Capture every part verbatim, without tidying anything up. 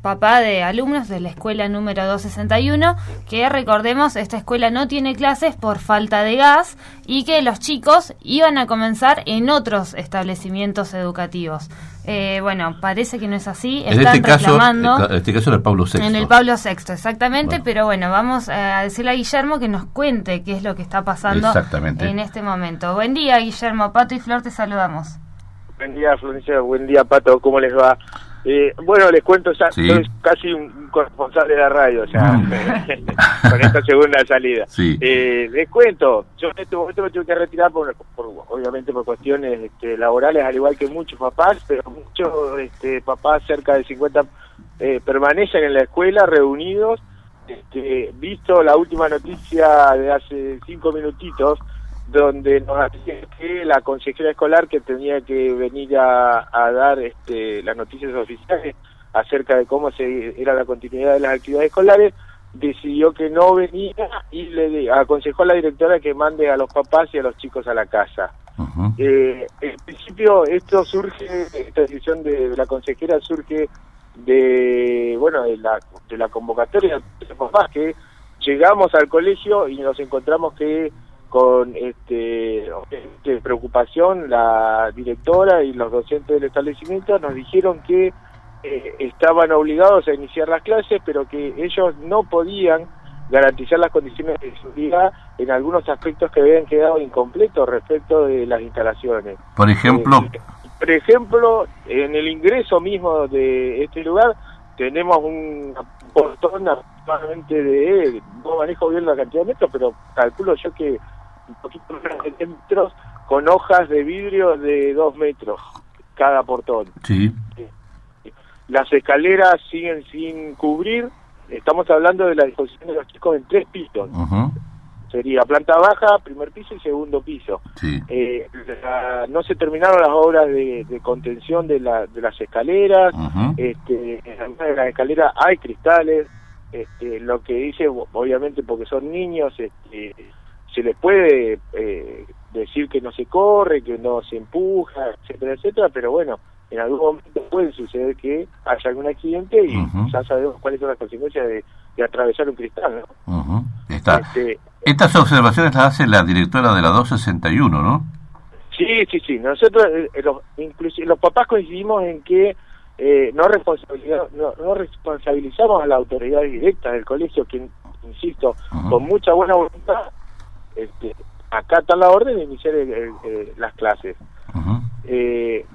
papá de alumnos de la escuela número doscientos sesenta y uno, que recordemos, esta escuela no tiene clases por falta de gas y que los chicos iban a comenzar en otros establecimientos educativos. Eh, bueno, parece que no es así. En Están este caso, reclamando. en este caso en el Pablo sexto. En el Pablo sexto, exactamente, Bueno. pero bueno, vamos a decirle a Guillermo que nos cuente qué es lo que está pasando en este momento. Buen día, Guillermo. Pato y Flor, te saludamos. Buen día, Florencia. Buen día, Pato. ¿Cómo les va? Eh, bueno, les cuento, ya sí. soy casi un corresponsal de la radio, ya, mm. con esta segunda salida. Sí. Eh, les cuento, yo en este momento me tuve que retirar, por, por obviamente por cuestiones este, laborales, al igual que muchos papás, pero muchos este, papás, cerca de cincuenta, eh, permanecen en la escuela reunidos. Este, visto la última noticia de hace cinco minutitos, donde nos decían que la consejera escolar que tenía que venir a, a dar este, las noticias oficiales acerca de cómo se era la continuidad de las actividades escolares, decidió que no venía y le aconsejó a la directora que mande a los papás y a los chicos a la casa. Uh-huh. Eh, en principio esto surge, esta decisión de, de la consejera surge de, bueno, de la, de la convocatoria de los papás, que llegamos al colegio y nos encontramos que con este, este preocupación la directora y los docentes del establecimiento nos dijeron que eh, estaban obligados a iniciar las clases, pero que ellos no podían garantizar las condiciones de seguridad en algunos aspectos que habían quedado incompletos respecto de las instalaciones. Por ejemplo, eh, por ejemplo, en el ingreso mismo de este lugar tenemos un portón aproximadamente de, no manejo bien la cantidad de metros, pero calculo yo que un poquito menos de diez metros, con hojas de vidrio de dos metros cada portón. Sí. Las escaleras siguen sin cubrir. Estamos hablando de la disposición de los chicos en tres pisos. Uh-huh. Sería planta baja, primer piso y segundo piso. Sí. Eh, la, no se terminaron las obras de, de contención de, la, de las escaleras. Uh-huh. Este, en algunas de las escaleras hay cristales. Este, lo que dice, obviamente porque son niños, este, se les puede eh, decir que no se corre, que no se empuja, etcétera, etcétera, pero bueno, en algún momento puede suceder que haya algún accidente y uh-huh. ya sabemos cuáles son las consecuencias de, de atravesar un cristal, ¿no? Uh-huh. Está. Este, Estas observaciones las hace la directora de la doscientos sesenta y uno, ¿no? Sí, sí, sí. Nosotros, eh, los, inclusive, los papás coincidimos en que eh, no, responsabilizamos, no, no responsabilizamos a las autoridades directas del colegio, que, insisto, uh-huh. con mucha buena voluntad, Este, acatan la orden de iniciar el, el, el, las clases. Uh-huh. Eh,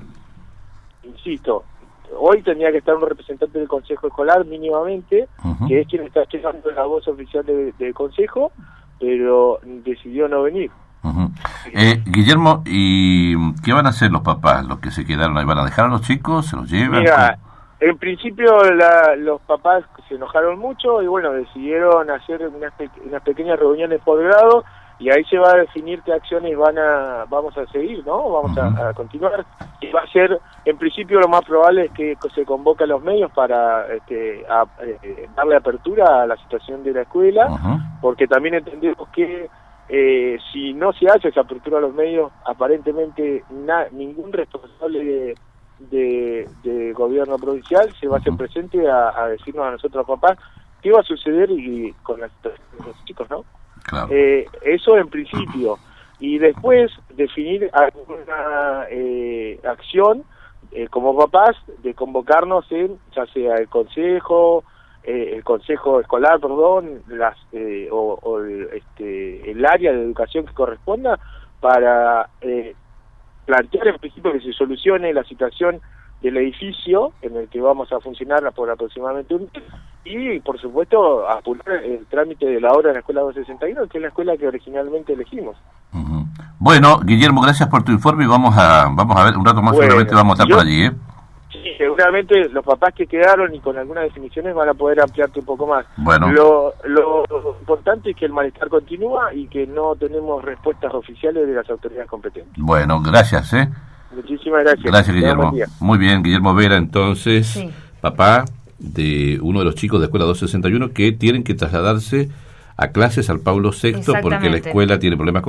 insisto, hoy tendría que estar un representante del consejo escolar mínimamente, uh-huh. que es quien está llevando la voz oficial de, del consejo, pero decidió no venir. Uh-huh. eh, Guillermo, ¿y qué van a hacer los papás, los que se quedaron ahí? ¿Van a dejar a los chicos? ¿Se los llevan? Mira, en principio la, los papás se enojaron mucho y bueno, decidieron hacer unas, pe- unas pequeñas reuniones por grado. Y ahí se va a definir qué acciones van a vamos a seguir, ¿no? Vamos uh-huh. a, a continuar. Y va a ser, en principio, lo más probable es que se convoque a los medios para este, a, eh, darle apertura a la situación de la escuela, uh-huh. porque también entendemos que eh, si no se hace esa apertura a los medios, aparentemente na, ningún responsable de, de, de gobierno provincial se va a hacer uh-huh. presente a, a decirnos a nosotros, papás, qué va a suceder y con la situación de los chicos, ¿no? Claro. Eh, eso en principio, y después definir alguna eh, acción eh, como papás de convocarnos en ya sea el consejo, eh, el consejo escolar, perdón, las eh, o, o el, este, el área de educación que corresponda para eh, plantear en principio que se solucione la situación del edificio en el que vamos a funcionar por aproximadamente un mes y, por supuesto, apurar el trámite de la obra en la Escuela doscientos sesenta y uno, que es la escuela que originalmente elegimos. Uh-huh. Bueno, Guillermo, gracias por tu informe y vamos a vamos a ver un rato más, bueno, seguramente vamos a estar yo, por allí, ¿eh? Sí, seguramente los papás que quedaron y con algunas definiciones van a poder ampliarte un poco más. Bueno. Lo, lo importante es que el malestar continúa y que no tenemos respuestas oficiales de las autoridades competentes. Bueno, gracias, ¿eh? Muchísimas gracias. Gracias, Guillermo. Muy bien, Guillermo Vera, entonces, sí. papá de uno de los chicos de Escuela doscientos sesenta y uno que tienen que trasladarse a clases al Pablo sexto porque la escuela tiene problemas con